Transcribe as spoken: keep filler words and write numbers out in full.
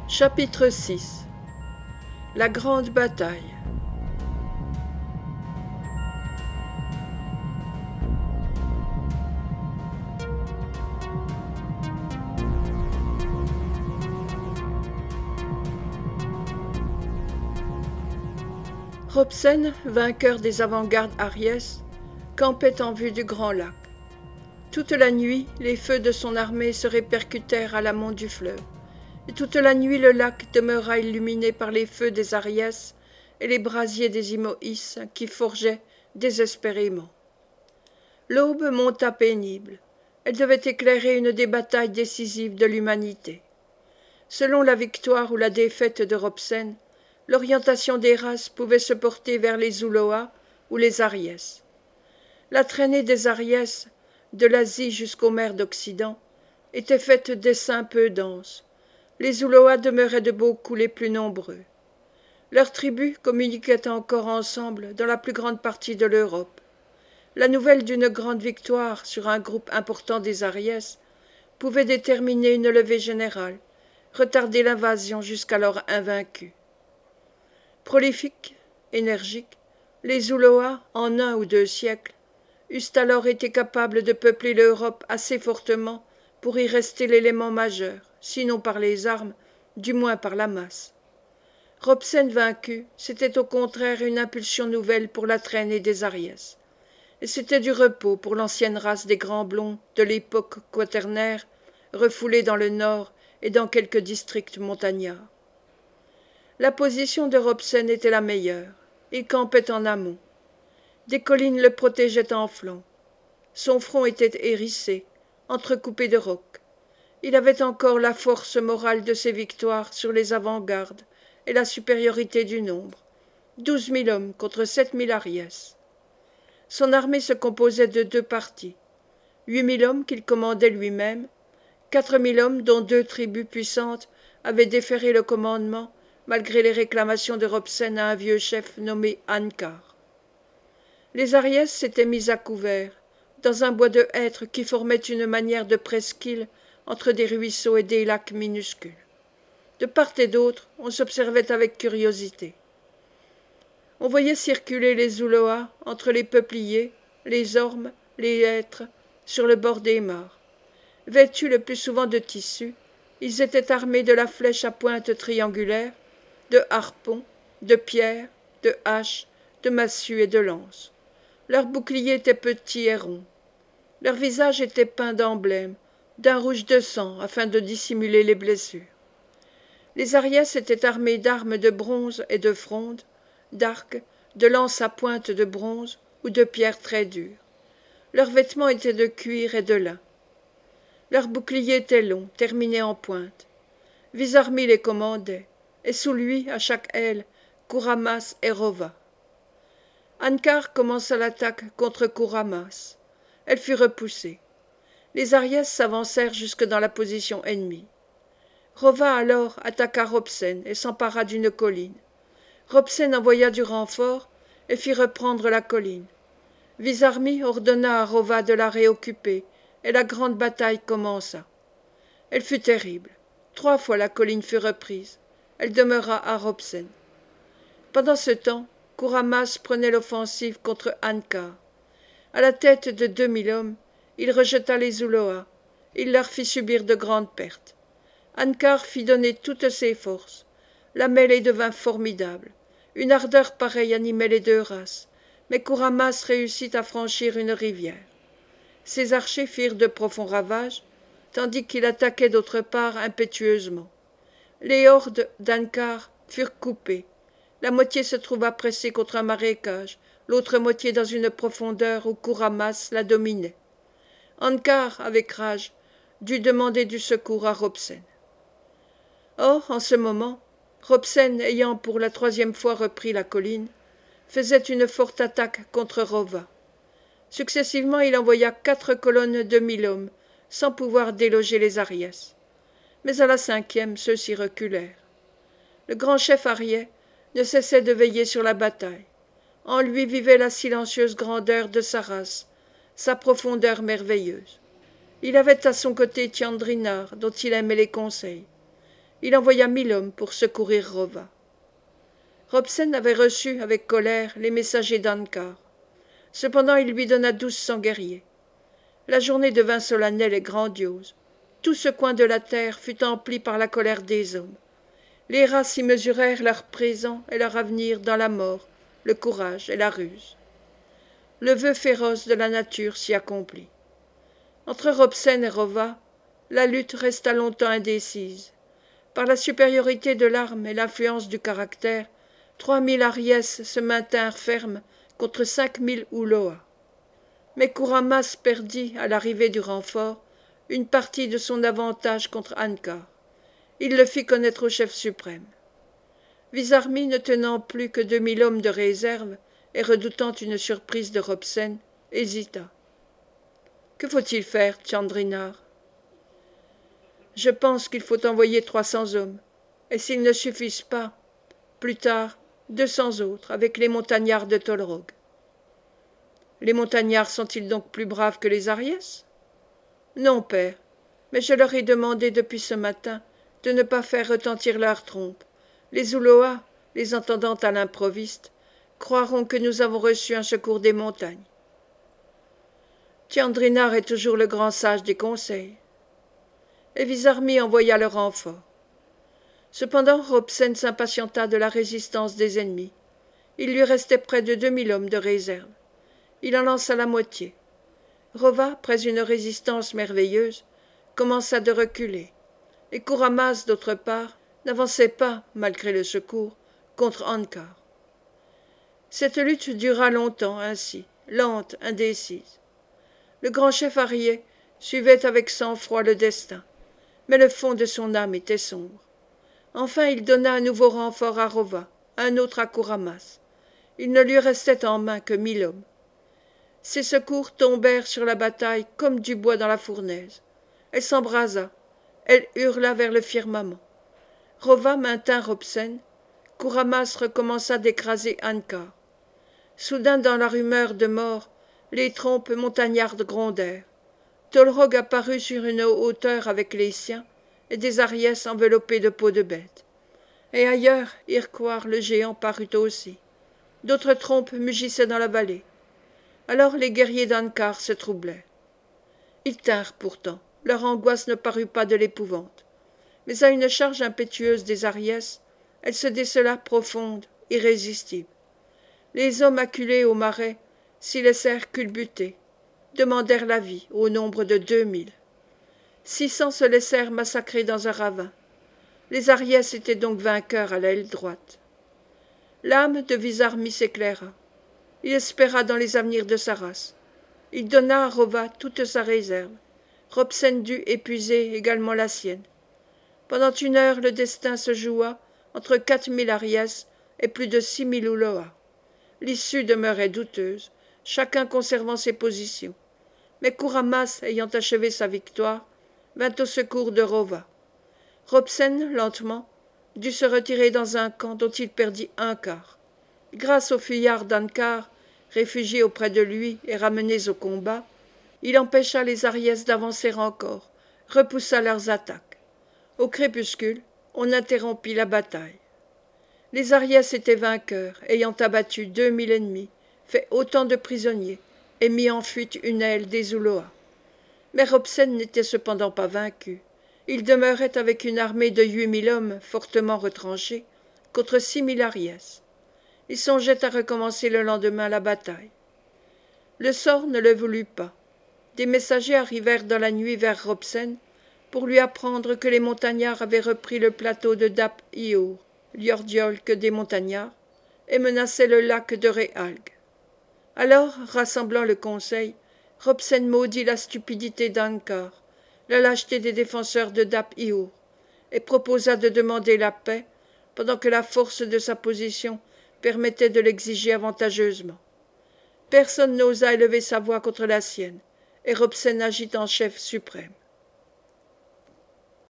Chapitre six. La grande bataille. Robsen, vainqueur des avant-gardes Ariès, campait en vue du Grand Lac. Toute la nuit, les feux de son armée se répercutèrent à l'amont du fleuve, et toute la nuit le lac demeura illuminé par les feux des Ariès et les brasiers des Imoïs qui forgeaient désespérément. L'aube monta pénible. Elle devait éclairer une des batailles décisives de l'humanité. Selon la victoire ou la défaite de Robsen, l'orientation des races pouvait se porter vers les Zouloas ou les Ariès. La traînée des Ariès, de l'Asie jusqu'aux mers d'Occident, était faite d'essaims peu denses. Les Zouloas demeuraient de beaucoup les plus nombreux. Leurs tribus communiquaient encore ensemble dans la plus grande partie de l'Europe. La nouvelle d'une grande victoire sur un groupe important des Ariès pouvait déterminer une levée générale, retarder l'invasion jusqu'alors invaincue. Prolifiques, énergiques, les Zouloas, en un ou deux siècles, eussent alors été capables de peupler l'Europe assez fortement pour y rester l'élément majeur, sinon par les armes, du moins par la masse. Robsen vaincu, c'était au contraire une impulsion nouvelle pour la traînée des Ariès, et c'était du repos pour l'ancienne race des grands blonds de l'époque quaternaire, refoulée dans le nord et dans quelques districts montagnards. La position de Robsen était la meilleure. Il campait en amont. Des collines le protégeaient en flanc. Son front était hérissé, entrecoupé de rocs. Il avait encore la force morale de ses victoires sur les avant-gardes et la supériorité du nombre. Douze mille hommes contre sept mille Ariès. Son armée se composait de deux parties. Huit mille hommes qu'il commandait lui-même, quatre mille hommes dont deux tribus puissantes avaient déféré le commandement malgré les réclamations de Robsen à un vieux chef nommé Ankar. Les Ariès s'étaient mis à couvert, dans un bois de hêtres qui formait une manière de presqu'île entre des ruisseaux et des lacs minuscules. De part et d'autre, on s'observait avec curiosité. On voyait circuler les Zouloas entre les peupliers, les ormes, les hêtres, sur le bord des mares. Vêtus le plus souvent de tissu, ils étaient armés de la flèche à pointe triangulaire, de harpons, de pierres, de haches, de massues et de lances. Leurs boucliers étaient petits et ronds. Leurs visages étaient peints d'emblèmes, d'un rouge de sang afin de dissimuler les blessures. Les Ariès étaient armés d'armes de bronze et de fronde, d'arcs, de lances à pointe de bronze ou de pierres très dures. Leurs vêtements étaient de cuir et de lin. Leurs boucliers étaient longs, terminés en pointe. Visarmi les commandait, et sous lui, à chaque aile, Kouramas et Rova. Ankar commença l'attaque contre Kouramas. Elle fut repoussée. Les Ariès s'avancèrent jusque dans la position ennemie. Rova alors attaqua Robsen et s'empara d'une colline. Robsen envoya du renfort et fit reprendre la colline. Visarmi ordonna à Rova de la réoccuper, et la grande bataille commença. Elle fut terrible. Trois fois la colline fut reprise. Elle demeura à Robsen. Pendant ce temps, Kouramas prenait l'offensive contre Ankar. À la tête de deux mille hommes, il rejeta les Zouloas. Il leur fit subir de grandes pertes. Ankar fit donner toutes ses forces. La mêlée devint formidable. Une ardeur pareille animait les deux races, mais Kouramas réussit à franchir une rivière. Ses archers firent de profonds ravages, tandis qu'il attaquait d'autre part impétueusement. Les hordes d'Ankar furent coupées. La moitié se trouva pressée contre un marécage, l'autre moitié dans une profondeur où Kouramas la dominait. Ankar, avec rage, dut demander du secours à Robsen. Or, en ce moment, Robsen, ayant pour la troisième fois repris la colline, faisait une forte attaque contre Rova. Successivement, il envoya quatre colonnes de mille hommes, sans pouvoir déloger les Ariès. Mais à la cinquième, ceux-ci reculèrent. Le grand chef ariais ne cessait de veiller sur la bataille. En lui vivait la silencieuse grandeur de sa race, sa profondeur merveilleuse. Il avait à son côté Tiandrinar, dont il aimait les conseils. il envoya mille hommes pour secourir Rova. Robsen avait reçu avec colère les messagers d'Ancar. Cependant il lui donna douze cents guerriers. La journée devint solennelle et grandiose. Tout ce coin de la terre fut empli par la colère des hommes. Les rats s'y mesurèrent leur présent et leur avenir dans la mort, le courage et la ruse. Le vœu féroce de la nature s'y accomplit. Entre Robsen et Rova, la lutte resta longtemps indécise. Par la supériorité de l'arme et l'influence du caractère, trois mille Ariès se maintinrent fermes contre cinq mille Uloa. Mais Kuramas perdit, à l'arrivée du renfort, une partie de son avantage contre Ancar. Il le fit connaître au chef suprême. Visarmi, ne tenant plus que deux mille hommes de réserve et redoutant une surprise de Robsen, hésita. Que faut-il faire, Tchandrinar? Je pense qu'il faut envoyer trois cents hommes, et s'ils ne suffisent pas, plus tard, deux cents autres, avec les montagnards de Tolrog. Les montagnards sont-ils donc plus braves que les Ariès? Non, père, mais je leur ai demandé depuis ce matin de ne pas faire retentir leurs trompes. Les Uloa, les entendant à l'improviste, croiront que nous avons reçu un secours des montagnes. Tchandrinar est toujours le grand sage des conseils. Et Visarmi envoya le renfort. Cependant, Robsen s'impatienta de la résistance des ennemis. Il lui restait près de deux mille hommes de réserve. Il en lança la moitié. Rova, après une résistance merveilleuse, commença de reculer, et Kuramas, d'autre part, n'avançait pas, malgré le secours, contre Ancar. Cette lutte dura longtemps ainsi, lente, indécise. Le grand chef arié suivait avec sang-froid le destin, mais le fond de son âme était sombre. Enfin il donna un nouveau renfort à Rova, un autre à Kuramas. Il ne lui restait en main que mille hommes. Ces secours tombèrent sur la bataille comme du bois dans la fournaise. Elle s'embrasa, elle hurla vers le firmament. Rova maintint Robsen, Kuramas recommença d'écraser Ancar. Soudain, dans la rumeur de mort, les trompes montagnardes grondèrent. Tolrog apparut sur une hauteur avec les siens, et des Ariès enveloppés de peau de bête. Et ailleurs, Irquoir le géant parut aussi. D'autres trompes mugissaient dans la vallée. Alors les guerriers d'Ancar se troublèrent. Ils tinrent pourtant, leur angoisse ne parut pas de l'épouvante. Mais à une charge impétueuse des Ariès, elle se décela profonde, irrésistible. Les hommes acculés au marais s'y laissèrent culbuter, demandèrent la vie au nombre de deux mille. Six cents se laissèrent massacrer dans un ravin. Les Ariès étaient donc vainqueurs à l'aile droite. L'âme de Visarmi s'éclaira. Il espéra dans les avenirs de sa race. Il donna à Rova toute sa réserve. Robsen dut épuiser également la sienne. Pendant une heure, le destin se joua entre quatre mille Ariès et plus de six mille Uloa. L'issue demeurait douteuse, chacun conservant ses positions. Mais Kuramas, ayant achevé sa victoire, vint au secours de Rova. Robsen, lentement, dut se retirer dans un camp dont il perdit un quart. Grâce aux fuyards d'Ancar, réfugiés auprès de lui et ramenés au combat, il empêcha les Ariès d'avancer encore, repoussa leurs attaques. Au crépuscule, on interrompit la bataille. Les Ariès étaient vainqueurs, ayant abattu deux mille ennemis, fait autant de prisonniers, et mis en fuite une aile des Uloa. Mais Robsen n'était cependant pas vaincu. Il demeurait avec une armée de huit mille hommes fortement retranchés, contre six mille Ariès. Il songeait à recommencer le lendemain la bataille. Le sort ne le voulut pas. Des messagers arrivèrent dans la nuit vers Robsen pour lui apprendre que les montagnards avaient repris le plateau de Dap-Iour, l'Yordiolque des montagnards, et menaçaient le lac de Réalgue. Alors, rassemblant le conseil, Robsen maudit la stupidité d'Ancar, la lâcheté des défenseurs de Dap-Iour, et proposa de demander la paix, pendant que la force de sa position permettait de l'exiger avantageusement. Personne n'osa élever sa voix contre la sienne, et Robsen agit en chef suprême.